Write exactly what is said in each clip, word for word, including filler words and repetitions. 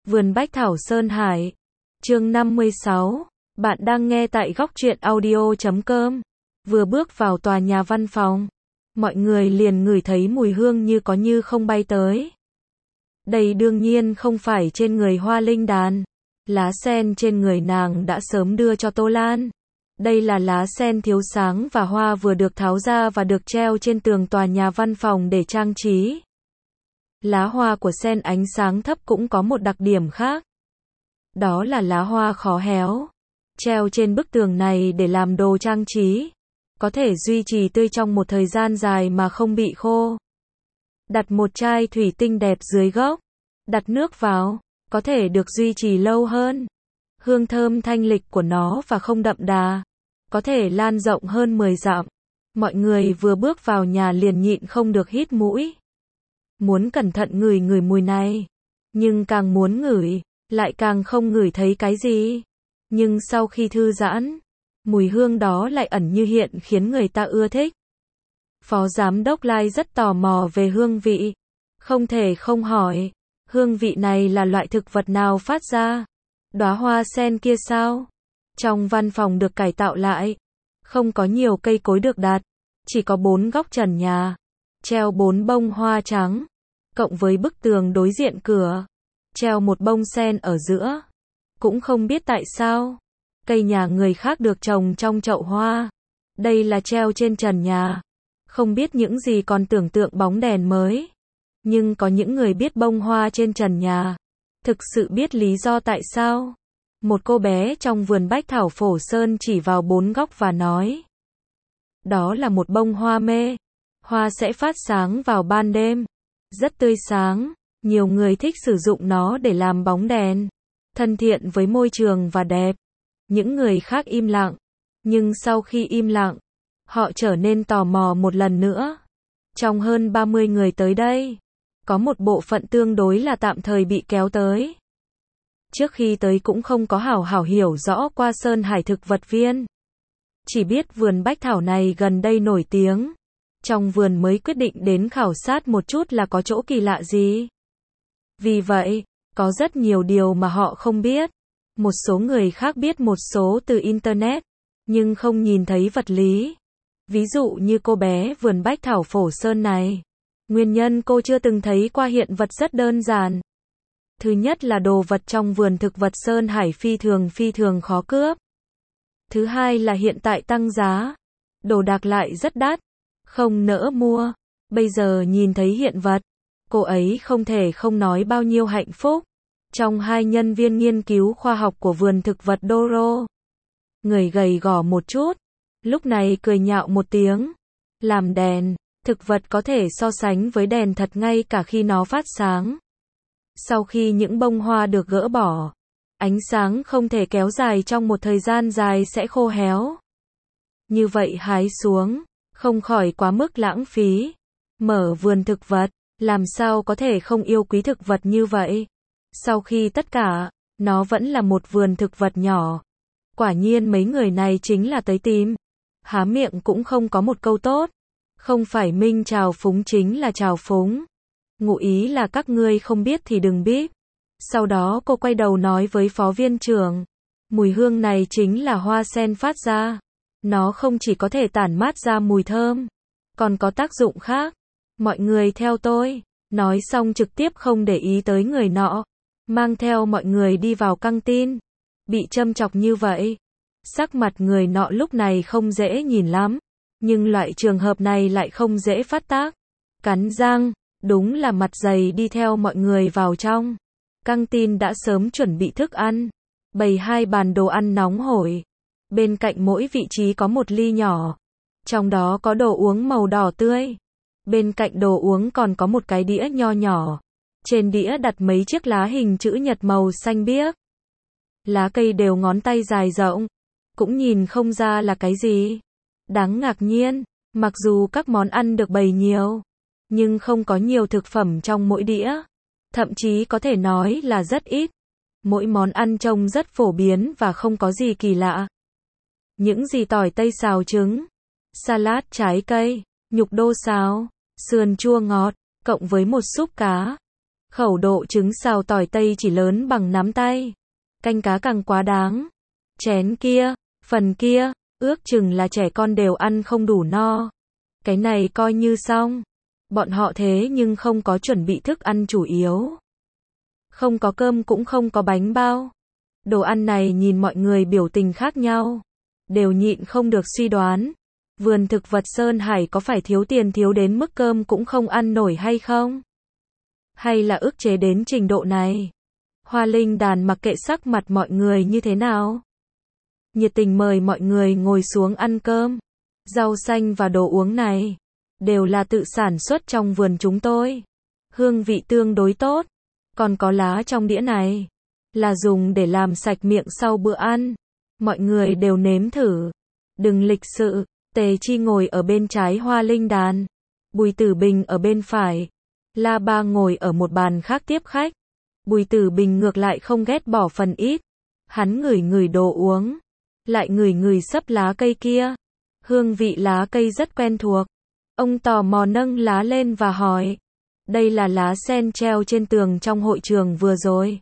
Vườn Bách Thảo Sơn Hải. Chương năm mươi sáu. Bạn đang nghe tại góc truyện audio chấm com. Vừa bước vào tòa nhà văn phòng, mọi người liền ngửi thấy mùi hương như có như không bay tới. Đây đương nhiên không phải trên người Hoa Linh Đàn. Lá sen trên người nàng đã sớm đưa cho Tô Lan. Đây là lá sen thiếu sáng và hoa vừa được tháo ra và được treo trên tường tòa nhà văn phòng để trang trí. Lá hoa của sen ánh sáng thấp cũng có một đặc điểm khác. Đó là lá hoa khó héo. Treo trên bức tường này để làm đồ trang trí. Có thể duy trì tươi trong một thời gian dài mà không bị khô. Đặt một chai thủy tinh đẹp dưới gốc. Đặt nước vào. Có thể được duy trì lâu hơn. Hương thơm thanh lịch của nó và không đậm đà. Có thể lan rộng hơn mười dặm. Mọi người vừa bước vào nhà liền nhịn không được hít mũi. Muốn cẩn thận ngửi ngửi mùi này. Nhưng càng muốn ngửi, lại càng không ngửi thấy cái gì. Nhưng sau khi thư giãn, mùi hương đó lại ẩn như hiện khiến người ta ưa thích. Phó Giám đốc Lai rất tò mò về hương vị. Không thể không hỏi, hương vị này là loại thực vật nào phát ra? Đóa hoa sen kia sao? Trong văn phòng được cải tạo lại, không có nhiều cây cối được đặt, chỉ có bốn góc trần nhà, treo bốn bông hoa trắng, cộng với bức tường đối diện cửa, treo một bông sen ở giữa. Cũng không biết tại sao, cây nhà người khác được trồng trong chậu hoa, đây là treo trên trần nhà. Không biết những gì còn tưởng tượng bóng đèn mới. Nhưng có những người biết bông hoa trên trần nhà, thực sự biết lý do tại sao. Một cô bé trong vườn Bách Thảo Phổ Sơn chỉ vào bốn góc và nói. Đó là một bông hoa mê. Hoa sẽ phát sáng vào ban đêm. Rất tươi sáng. Nhiều người thích sử dụng nó để làm bóng đèn. Thân thiện với môi trường và đẹp. Những người khác im lặng. Nhưng sau khi im lặng, họ trở nên tò mò một lần nữa. Trong hơn ba mươi người tới đây, có một bộ phận tương đối là tạm thời bị kéo tới. Trước khi tới cũng không có hảo hảo hiểu rõ qua Sơn Hải thực vật viên. Chỉ biết vườn Bách Thảo này gần đây nổi tiếng. Trong vườn mới quyết định đến khảo sát một chút là có chỗ kỳ lạ gì. Vì vậy, có rất nhiều điều mà họ không biết. Một số người khác biết một số từ Internet, nhưng không nhìn thấy vật lý. Ví dụ như cô bé vườn Bách Thảo Phổ Sơn này. Nguyên nhân cô chưa từng thấy qua hiện vật rất đơn giản. Thứ nhất là đồ vật trong vườn thực vật Sơn Hải phi thường phi thường khó cướp. Thứ hai là hiện tại tăng giá. Đồ đạc lại rất đắt. Không nỡ mua. Bây giờ nhìn thấy hiện vật, cô ấy không thể không nói bao nhiêu hạnh phúc. Trong hai nhân viên nghiên cứu khoa học của vườn thực vật Doro, người gầy gò một chút, lúc này cười nhạo một tiếng. Làm đèn, thực vật có thể so sánh với đèn thật ngay cả khi nó phát sáng. Sau khi những bông hoa được gỡ bỏ, ánh sáng không thể kéo dài trong một thời gian dài sẽ khô héo. Như vậy hái xuống, không khỏi quá mức lãng phí. Mở vườn thực vật, làm sao có thể không yêu quý thực vật như vậy? Sau khi tất cả, nó vẫn là một vườn thực vật nhỏ. Quả nhiên mấy người này chính là tới tìm. Há miệng cũng không có một câu tốt. Không phải Minh trào phúng chính là trào phúng. Ngụ ý là các ngươi không biết thì đừng biết. Sau đó cô quay đầu nói với phó viên trưởng. Mùi hương này chính là hoa sen phát ra. Nó không chỉ có thể tản mát ra mùi thơm, còn có tác dụng khác. Mọi người theo tôi. Nói xong trực tiếp không để ý tới người nọ. Mang theo mọi người đi vào căng tin. Bị châm chọc như vậy. Sắc mặt người nọ lúc này không dễ nhìn lắm. Nhưng loại trường hợp này lại không dễ phát tác. Cắn răng, đúng là mặt dày đi theo mọi người vào trong. Căng tin đã sớm chuẩn bị thức ăn. Bày hai bàn đồ ăn nóng hổi. Bên cạnh mỗi vị trí có một ly nhỏ. Trong đó có đồ uống màu đỏ tươi. Bên cạnh đồ uống còn có một cái đĩa nho nhỏ. Trên đĩa đặt mấy chiếc lá hình chữ nhật màu xanh biếc. Lá cây đều ngón tay dài rộng. Cũng nhìn không ra là cái gì. Đáng ngạc nhiên, mặc dù các món ăn được bày nhiều, nhưng không có nhiều thực phẩm trong mỗi đĩa. Thậm chí có thể nói là rất ít. Mỗi món ăn trông rất phổ biến và không có gì kỳ lạ. Những gì tỏi tây xào trứng, salad trái cây, nhục đô xào, sườn chua ngọt, cộng với một súp cá. Khẩu độ trứng xào tỏi tây chỉ lớn bằng nắm tay. Canh cá càng quá đáng. Chén kia, phần kia, ước chừng là trẻ con đều ăn không đủ no. Cái này coi như xong. Bọn họ thế nhưng không có chuẩn bị thức ăn chủ yếu. Không có cơm cũng không có bánh bao. Đồ ăn này nhìn mọi người biểu tình khác nhau. Đều nhịn không được suy đoán. Vườn thực vật Sơn Hải có phải thiếu tiền thiếu đến mức cơm cũng không ăn nổi hay không? Hay là ức chế đến trình độ này? Hoa Linh Đàn mặc kệ sắc mặt mọi người như thế nào. Nhiệt tình mời mọi người ngồi xuống ăn cơm. Rau xanh và đồ uống này đều là tự sản xuất trong vườn chúng tôi. Hương vị tương đối tốt. Còn có lá trong đĩa này là dùng để làm sạch miệng sau bữa ăn. Mọi người đều nếm thử. Đừng lịch sự. Tề Chi ngồi ở bên trái Hoa Linh Đàn. Bùi Tử Bình ở bên phải. La Ba ngồi ở một bàn khác tiếp khách. Bùi Tử Bình ngược lại không ghét bỏ phần ít. Hắn ngửi ngửi đồ uống. Lại ngửi ngửi sấp lá cây kia. Hương vị lá cây rất quen thuộc. Ông tò mò nâng lá lên và hỏi. Đây là lá sen treo trên tường trong hội trường vừa rồi.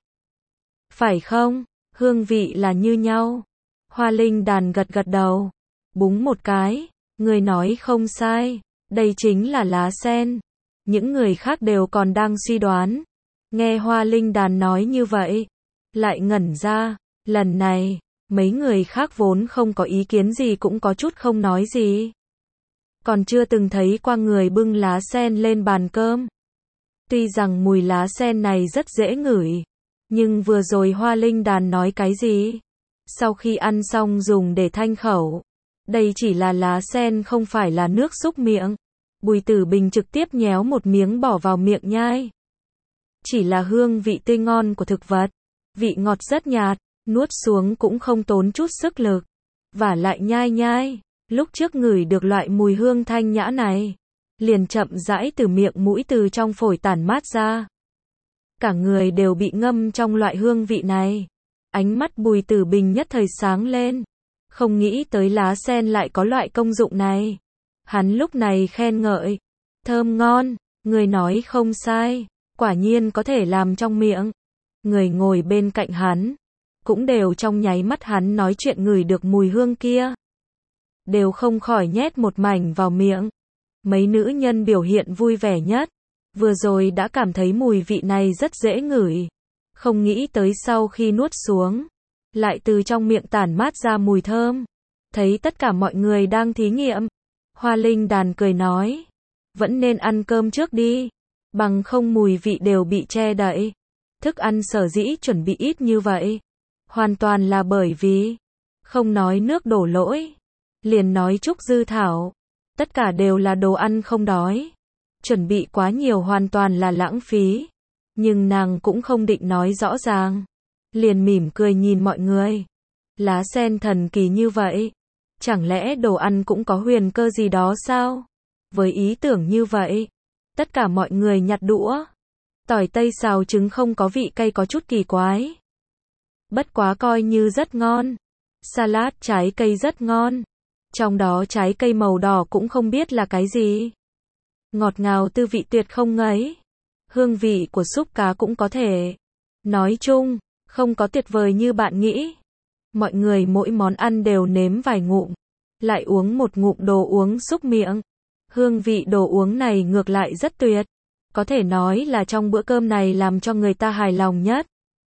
Phải không? Hương vị là như nhau. Hoa Linh Đàn gật gật đầu. Búng một cái. Người nói không sai. Đây chính là lá sen. Những người khác đều còn đang suy đoán. Nghe Hoa Linh Đàn nói như vậy. Lại ngẩn ra. Lần này, mấy người khác vốn không có ý kiến gì cũng có chút không nói gì. Còn chưa từng thấy qua người bưng lá sen lên bàn cơm. Tuy rằng mùi lá sen này rất dễ ngửi. Nhưng vừa rồi Hoa Linh Đàn nói cái gì? Sau khi ăn xong dùng để thanh khẩu. Đây chỉ là lá sen không phải là nước xúc miệng. Bùi Tử Bình trực tiếp nhéo một miếng bỏ vào miệng nhai. Chỉ là hương vị tươi ngon của thực vật. Vị ngọt rất nhạt, nuốt xuống cũng không tốn chút sức lực. Và lại nhai nhai, lúc trước ngửi được loại mùi hương thanh nhã này. Liền chậm rãi từ miệng mũi từ trong phổi tản mát ra. Cả người đều bị ngâm trong loại hương vị này. Ánh mắt Bùi Tử Bình nhất thời sáng lên. Không nghĩ tới lá sen lại có loại công dụng này. Hắn lúc này khen ngợi. Thơm ngon, người nói không sai. Quả nhiên có thể làm trong miệng. Người ngồi bên cạnh hắn cũng đều trong nháy mắt hắn nói chuyện ngửi được mùi hương kia. Đều không khỏi nhét một mảnh vào miệng. Mấy nữ nhân biểu hiện vui vẻ nhất. Vừa rồi đã cảm thấy mùi vị này rất dễ ngửi. Không nghĩ tới sau khi nuốt xuống. Lại từ trong miệng tản mát ra mùi thơm. Thấy tất cả mọi người đang thí nghiệm. Hoa Linh Đàn cười nói. Vẫn nên ăn cơm trước đi. Bằng không mùi vị đều bị che đậy. Thức ăn sở dĩ chuẩn bị ít như vậy. Hoàn toàn là bởi vì. Không nói nước đổ lỗi. Liền nói Trúc Dư Thảo. Tất cả đều là đồ ăn không đói. Chuẩn bị quá nhiều hoàn toàn là lãng phí. Nhưng nàng cũng không định nói rõ ràng. Liền mỉm cười nhìn mọi người. Lá sen thần kỳ như vậy. Chẳng lẽ đồ ăn cũng có huyền cơ gì đó sao? Với ý tưởng như vậy. Tất cả mọi người nhặt đũa. Tỏi tây xào trứng không có vị cay có chút kỳ quái. Bất quá coi như rất ngon. Salad trái cây rất ngon. Trong đó trái cây màu đỏ cũng không biết là cái gì. Ngọt ngào tư vị tuyệt không ngấy. Hương vị của súp cá cũng có thể. Nói chung, không có tuyệt vời như bạn nghĩ. Mọi người mỗi món ăn đều nếm vài ngụm. Lại uống một ngụm đồ uống xúc miệng. Hương vị đồ uống này ngược lại rất tuyệt. Có thể nói là trong bữa cơm này làm cho người ta hài lòng nhất.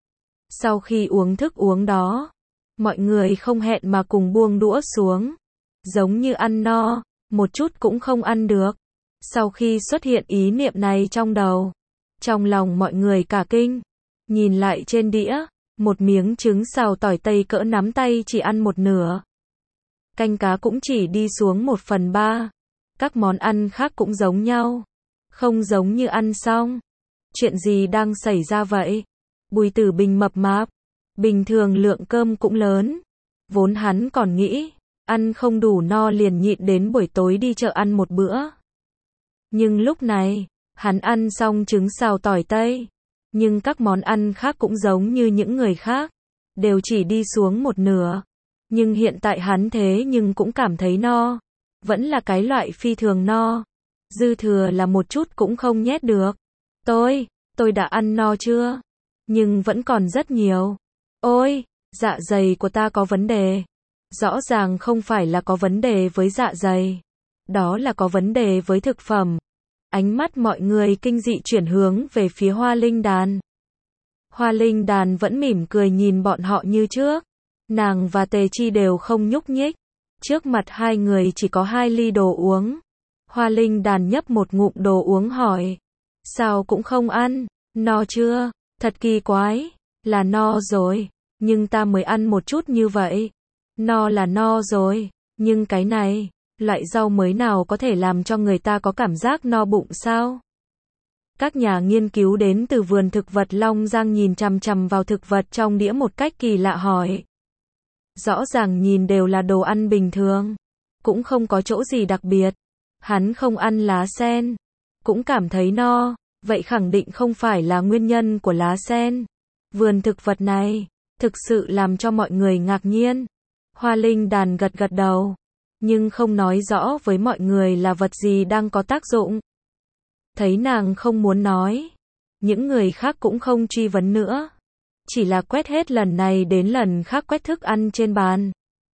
Sau khi uống thức uống đó, mọi người không hẹn mà cùng buông đũa xuống. Giống như ăn no, một chút cũng không ăn được. Sau khi xuất hiện ý niệm này trong đầu, trong lòng mọi người cả kinh. Nhìn lại trên đĩa, một miếng trứng xào tỏi tây cỡ nắm tay chỉ ăn một nửa. Canh cá cũng chỉ đi xuống một phần ba. Các món ăn khác cũng giống nhau. Không giống như ăn xong. Chuyện gì đang xảy ra vậy? Bùi Tử Bình mập mạp. Bình thường lượng cơm cũng lớn. Vốn hắn còn nghĩ, ăn không đủ no liền nhịn đến buổi tối đi chợ ăn một bữa. Nhưng lúc này, hắn ăn xong trứng xào tỏi tây. Nhưng các món ăn khác cũng giống như những người khác. Đều chỉ đi xuống một nửa. Nhưng hiện tại hắn thế nhưng cũng cảm thấy no. Vẫn là cái loại phi thường no. Dư thừa là một chút cũng không nhét được. Tôi, tôi đã ăn no chưa? Nhưng vẫn còn rất nhiều. Ôi, dạ dày của ta có vấn đề. Rõ ràng không phải là có vấn đề với dạ dày. Đó là có vấn đề với thực phẩm. Ánh mắt mọi người kinh dị chuyển hướng về phía Hoa Linh Đàn. Hoa Linh Đàn vẫn mỉm cười nhìn bọn họ như trước. Nàng và Tề Chi đều không nhúc nhích. Trước mặt hai người chỉ có hai ly đồ uống. Hoa Linh Đàn nhấp một ngụm đồ uống hỏi. Sao cũng không ăn, no chưa? Thật kỳ quái, là no rồi, nhưng ta mới ăn một chút như vậy. No là no rồi, nhưng cái này, loại rau mới nào có thể làm cho người ta có cảm giác no bụng sao? Các nhà nghiên cứu đến từ vườn thực vật Long Giang nhìn chằm chằm vào thực vật trong đĩa một cách kỳ lạ hỏi. Rõ ràng nhìn đều là đồ ăn bình thường, cũng không có chỗ gì đặc biệt. Hắn không ăn lá sen, cũng cảm thấy no, vậy khẳng định không phải là nguyên nhân của lá sen. Vườn thực vật này, thực sự làm cho mọi người ngạc nhiên. Hoa Linh Đàn gật gật đầu, nhưng không nói rõ với mọi người là vật gì đang có tác dụng. Thấy nàng không muốn nói, những người khác cũng không truy vấn nữa. Chỉ là quét hết lần này đến lần khác quét thức ăn trên bàn.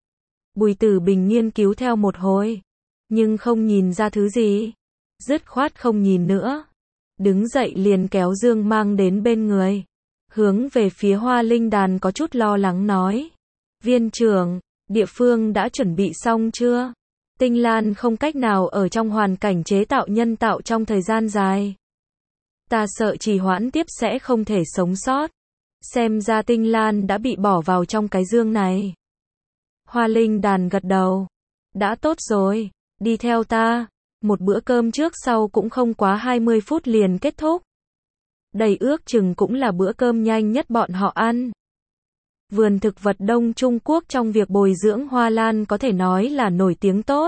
Bùi Tử Bình nghiên cứu theo một hồi, nhưng không nhìn ra thứ gì. Dứt khoát không nhìn nữa. Đứng dậy liền kéo Dương mang đến bên người. Hướng về phía Hoa Linh Đàn có chút lo lắng nói. Viên trưởng, địa phương đã chuẩn bị xong chưa? Tinh Lan không cách nào ở trong hoàn cảnh chế tạo nhân tạo trong thời gian dài. Ta sợ trì hoãn tiếp sẽ không thể sống sót. Xem ra Tinh Lan đã bị bỏ vào trong cái dương này. Hoa Linh Đàn gật đầu. Đã tốt rồi, đi theo ta. Một bữa cơm trước sau cũng không quá hai mươi phút liền kết thúc. Đây ước chừng cũng là bữa cơm nhanh nhất bọn họ ăn. Vườn thực vật Đông Trung Quốc trong việc bồi dưỡng hoa lan có thể nói là nổi tiếng tốt.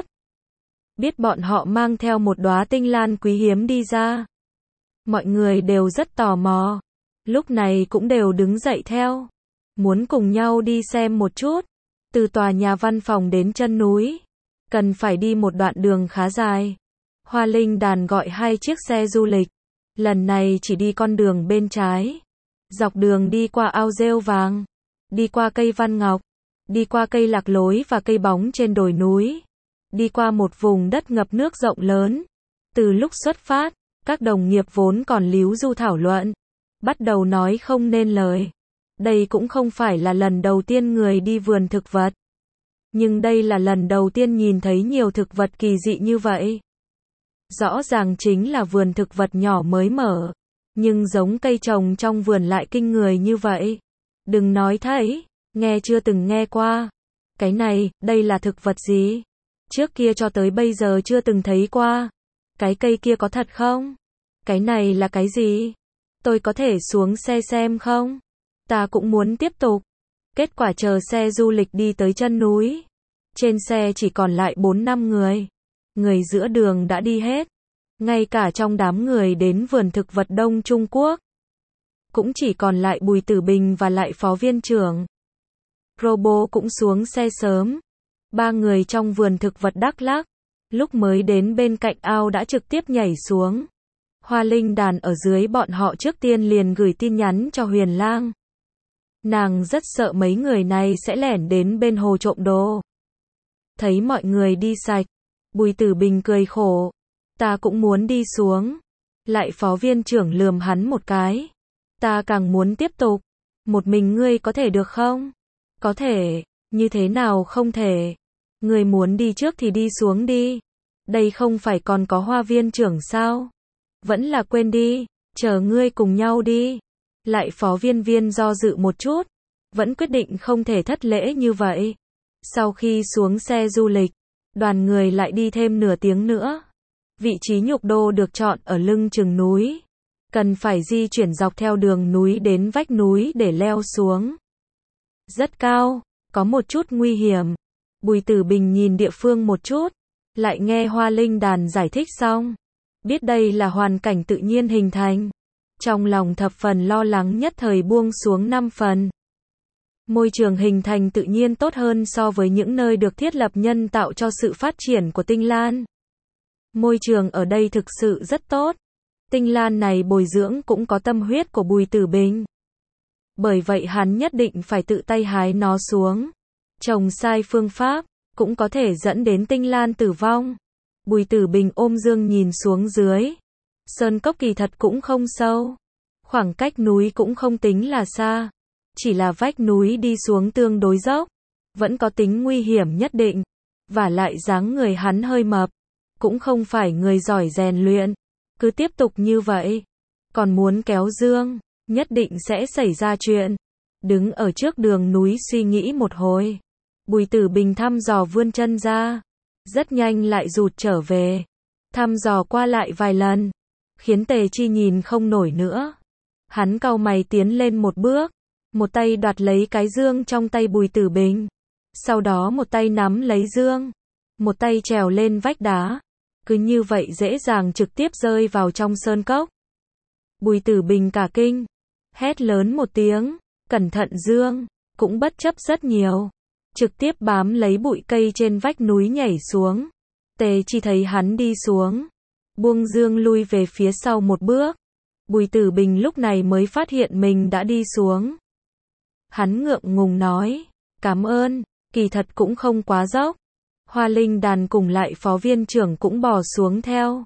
Biết bọn họ mang theo một đóa tinh lan quý hiếm đi ra. Mọi người đều rất tò mò. Lúc này cũng đều đứng dậy theo. Muốn cùng nhau đi xem một chút. Từ tòa nhà văn phòng đến chân núi. Cần phải đi một đoạn đường khá dài. Hoa Linh Đàn gọi hai chiếc xe du lịch. Lần này chỉ đi con đường bên trái. Dọc đường đi qua ao rêu vàng. Đi qua cây văn ngọc. Đi qua cây lạc lối và cây bóng trên đồi núi. Đi qua một vùng đất ngập nước rộng lớn. Từ lúc xuất phát, các đồng nghiệp vốn còn líu du thảo luận. Bắt đầu nói không nên lời. Đây cũng không phải là lần đầu tiên người đi vườn thực vật. Nhưng đây là lần đầu tiên nhìn thấy nhiều thực vật kỳ dị như vậy. Rõ ràng chính là vườn thực vật nhỏ mới mở. Nhưng giống cây trồng trong vườn lại kinh người như vậy. Đừng nói thấy, nghe chưa từng nghe qua. Cái này, đây là thực vật gì? Trước kia cho tới bây giờ chưa từng thấy qua. Cái cây kia có thật không? Cái này là cái gì? Tôi có thể xuống xe xem không? Ta cũng muốn tiếp tục. Kết quả chờ xe du lịch đi tới chân núi. Trên xe chỉ còn lại bốn năm người. Người giữa đường đã đi hết. Ngay cả trong đám người đến vườn thực vật Đông Trung Quốc. Cũng chỉ còn lại Bùi Tử Bình và lại phó viên trưởng. Robo cũng xuống xe sớm. Ba người trong vườn thực vật Đắk Lắk. Lúc mới đến bên cạnh ao đã trực tiếp nhảy xuống. Hoa Linh Đàn ở dưới bọn họ trước tiên liền gửi tin nhắn cho Huyền Lang. Nàng rất sợ mấy người này sẽ lẻn đến bên hồ trộm đồ. Thấy mọi người đi sạch. Bùi Tử Bình cười khổ. Ta cũng muốn đi xuống. Lại phó viên trưởng lườm hắn một cái. Ta càng muốn tiếp tục. Một mình ngươi có thể được không? Có thể. Như thế nào không thể? Ngươi muốn đi trước thì đi xuống đi. Đây không phải còn có Hoa viên trưởng sao? Vẫn là quên đi. Chờ ngươi cùng nhau đi. Lại phó viên viên do dự một chút. Vẫn quyết định không thể thất lễ như vậy. Sau khi xuống xe du lịch. Đoàn người lại đi thêm nửa tiếng nữa. Vị trí nhục đô được chọn ở lưng chừng núi. Cần phải di chuyển dọc theo đường núi đến vách núi để leo xuống. Rất cao, có một chút nguy hiểm. Bùi Tử Bình nhìn địa phương một chút. Lại nghe Hoa Linh Đàn giải thích xong. Biết đây là hoàn cảnh tự nhiên hình thành. Trong lòng thập phần lo lắng nhất thời buông xuống năm phần. Môi trường hình thành tự nhiên tốt hơn so với những nơi được thiết lập nhân tạo cho sự phát triển của Tinh Lan. Môi trường ở đây thực sự rất tốt. Tinh lan này bồi dưỡng cũng có tâm huyết của Bùi Tử Bình. Bởi vậy hắn nhất định phải tự tay hái nó xuống. Trồng sai phương pháp, cũng có thể dẫn đến tinh lan tử vong. Bùi Tử Bình ôm dương nhìn xuống dưới. Sơn cốc kỳ thật cũng không sâu. Khoảng cách núi cũng không tính là xa. Chỉ là vách núi đi xuống tương đối dốc. Vẫn có tính nguy hiểm nhất định. Và lại dáng người hắn hơi mập. Cũng không phải người giỏi rèn luyện. Cứ tiếp tục như vậy. Còn muốn kéo dương, nhất định sẽ xảy ra chuyện. Đứng ở trước đường núi suy nghĩ một hồi. Bùi Tử Bình thăm dò vươn chân ra. Rất nhanh lại rụt trở về. Thăm dò qua lại vài lần. Khiến Tề Chi nhìn không nổi nữa. Hắn cau mày tiến lên một bước. Một tay đoạt lấy cái dương trong tay Bùi Tử Bình. Sau đó một tay nắm lấy dương. Một tay trèo lên vách đá. Cứ như vậy dễ dàng trực tiếp rơi vào trong sơn cốc. Bùi Tử Bình cả kinh. Hét lớn một tiếng. Cẩn thận dương. Cũng bất chấp rất nhiều. Trực tiếp bám lấy bụi cây trên vách núi nhảy xuống. Tề Chi thấy hắn đi xuống. Buông dương lui về phía sau một bước. Bùi Tử Bình lúc này mới phát hiện mình đã đi xuống. Hắn ngượng ngùng nói. Cảm ơn, kỳ thật cũng không quá dốc. Hoa Linh Đàn cùng lại phó viên trưởng cũng bò xuống theo.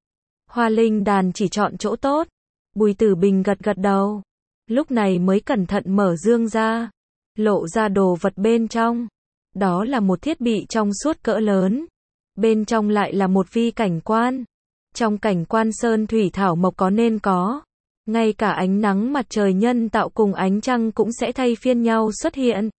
Hoa Linh Đàn chỉ chọn chỗ tốt. Bùi Tử Bình gật gật đầu. Lúc này mới cẩn thận mở dương ra. Lộ ra đồ vật bên trong. Đó là một thiết bị trong suốt cỡ lớn. Bên trong lại là một vi cảnh quan. Trong cảnh quan sơn thủy thảo mộc có nên có. Ngay cả ánh nắng mặt trời nhân tạo cùng ánh trăng cũng sẽ thay phiên nhau xuất hiện.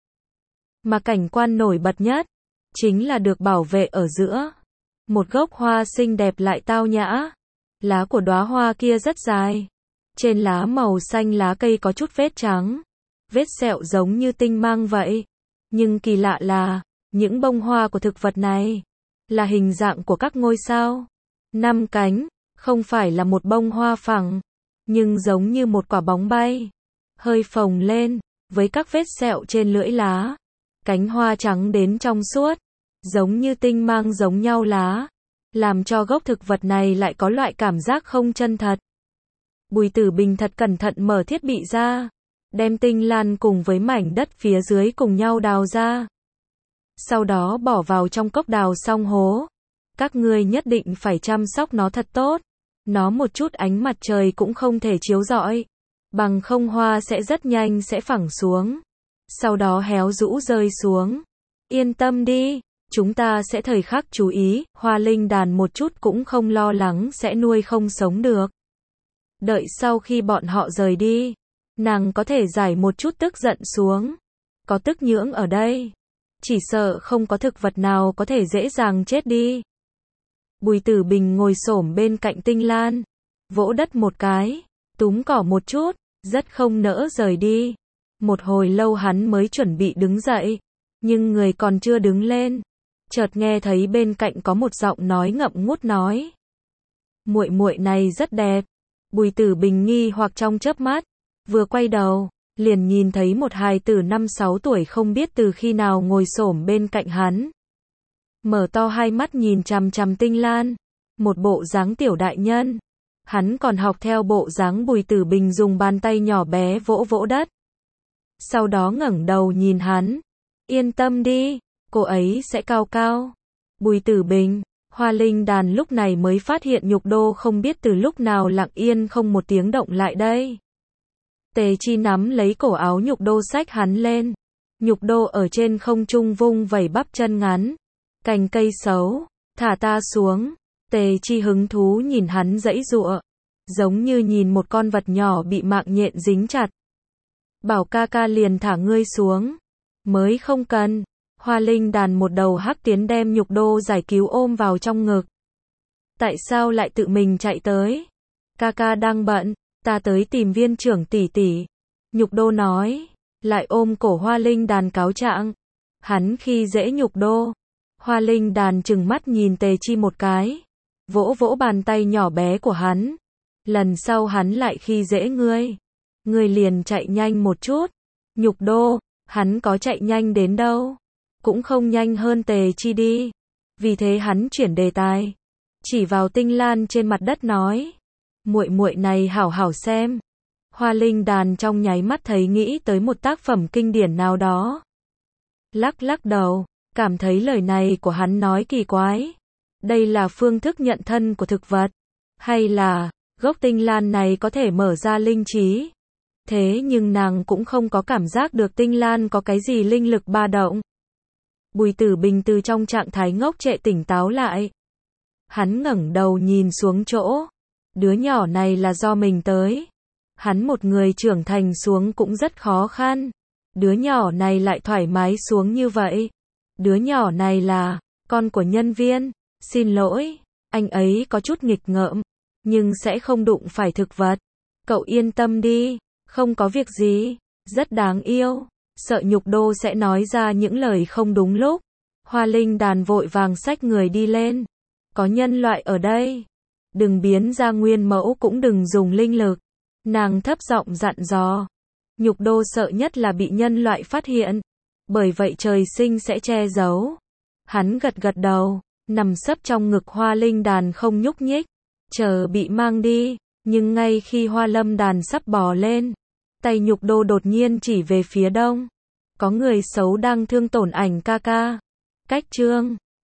Mà cảnh quan nổi bật nhất, chính là được bảo vệ ở giữa. Một gốc hoa xinh đẹp lại tao nhã. Lá của đóa hoa kia rất dài. Trên lá màu xanh lá cây có chút vết trắng. Vết sẹo giống như tinh mang vậy. Nhưng kỳ lạ là, những bông hoa của thực vật này, là hình dạng của các ngôi sao. Năm cánh, không phải là một bông hoa phẳng, nhưng giống như một quả bóng bay. Hơi phồng lên, với các vết sẹo trên lưỡi lá. Cánh hoa trắng đến trong suốt, giống như tinh mang giống nhau lá. Làm cho gốc thực vật này lại có loại cảm giác không chân thật. Bùi Tử Bình thật cẩn thận mở thiết bị ra. Đem tinh lan cùng với mảnh đất phía dưới cùng nhau đào ra. Sau đó bỏ vào trong cốc đào xong hố. Các ngươi nhất định phải chăm sóc nó thật tốt. Nó một chút ánh mặt trời cũng không thể chiếu rọi. Bằng không hoa sẽ rất nhanh sẽ phẳng xuống. Sau đó héo rũ rơi xuống. Yên tâm đi, chúng ta sẽ thời khắc chú ý. Hoa Linh Đàn một chút cũng không lo lắng sẽ nuôi không sống được. Đợi sau khi bọn họ rời đi, nàng có thể giải một chút tức giận xuống. Có tức nhưỡng ở đây, chỉ sợ không có thực vật nào có thể dễ dàng chết đi. Bùi Tử Bình ngồi xổm bên cạnh tinh lan, vỗ đất một cái, túm cỏ một chút, rất không nỡ rời đi. Một hồi lâu hắn mới chuẩn bị đứng dậy, nhưng người còn chưa đứng lên, chợt nghe thấy bên cạnh có một giọng nói ngậm ngút nói: "Muội muội này rất đẹp." Bùi Tử Bình nghi hoặc trong chớp mắt, vừa quay đầu, liền nhìn thấy một hài tử năm sáu tuổi không biết từ khi nào ngồi xổm bên cạnh hắn. Mở to hai mắt nhìn chằm chằm tinh lan, một bộ dáng tiểu đại nhân. Hắn còn học theo bộ dáng Bùi Tử Bình dùng bàn tay nhỏ bé vỗ vỗ đất. Sau đó ngẩng đầu nhìn hắn. Yên tâm đi, cô ấy sẽ cao cao. Bùi Tử Bình, Hoa Linh Đàn lúc này mới phát hiện Nhục Đô không biết từ lúc nào lặng yên không một tiếng động lại đây. Tề Chi nắm lấy cổ áo Nhục Đô xách hắn lên. Nhục Đô ở trên không trung vung vẩy bắp chân ngắn. Cành cây xấu, thả ta xuống. Tề Chi hứng thú nhìn hắn giãy giụa, giống như nhìn một con vật nhỏ bị mạng nhện dính chặt. Bảo ca ca liền thả ngươi xuống. Mới không cần. Hoa Linh Đàn một đầu hắc tiến đem Nhục Đô giải cứu ôm vào trong ngực. Tại sao lại tự mình chạy tới? Ca ca đang bận, ta tới tìm viên trưởng tỷ tỷ. Nhục Đô nói, lại ôm cổ Hoa Linh Đàn cáo trạng. Hắn khi dễ Nhục Đô. Hoa Linh Đàn trừng mắt nhìn Tề Chi một cái, vỗ vỗ bàn tay nhỏ bé của hắn. Lần sau hắn lại khi dễ ngươi, ngươi liền chạy nhanh một chút. Nhục Đô, hắn có chạy nhanh đến đâu, cũng không nhanh hơn Tề Chi đi. Vì thế hắn chuyển đề tài, chỉ vào tinh lan trên mặt đất nói, Muội muội này hảo hảo xem. Hoa Linh Đàn trong nháy mắt thấy nghĩ tới một tác phẩm kinh điển nào đó. Lắc lắc đầu, cảm thấy lời này của hắn nói kỳ quái. Đây là phương thức nhận thân của thực vật, hay là gốc tinh lan này có thể mở ra linh trí? Thế nhưng nàng cũng không có cảm giác được tinh lan có cái gì linh lực ba động. Bùi Tử Bình từ trong trạng thái ngốc trệ tỉnh táo lại. Hắn ngẩng đầu nhìn xuống chỗ. Đứa nhỏ này là do mình tới. Hắn một người trưởng thành xuống cũng rất khó khăn. Đứa nhỏ này lại thoải mái xuống như vậy. Đứa nhỏ này là con của nhân viên. Xin lỗi, anh ấy có chút nghịch ngợm, nhưng sẽ không đụng phải thực vật. Cậu yên tâm đi, không có việc gì, rất đáng yêu. Sợ Nhục Đô sẽ nói ra những lời không đúng lúc. Hoa Linh Đàn vội vàng xách người đi lên. Có nhân loại ở đây. Đừng biến ra nguyên mẫu cũng đừng dùng linh lực. Nàng thấp giọng dặn dò. Nhục Đô sợ nhất là bị nhân loại phát hiện. Bởi vậy trời sinh sẽ che giấu. Hắn gật gật đầu, nằm sấp trong ngực Hoa Linh Đàn không nhúc nhích, chờ bị mang đi. Nhưng ngay khi Hoa Lâm Đàn sắp bò lên, tay Nhục Đô đột nhiên chỉ về phía đông. Có người xấu đang thương tổn ảnh ca ca. Cách chương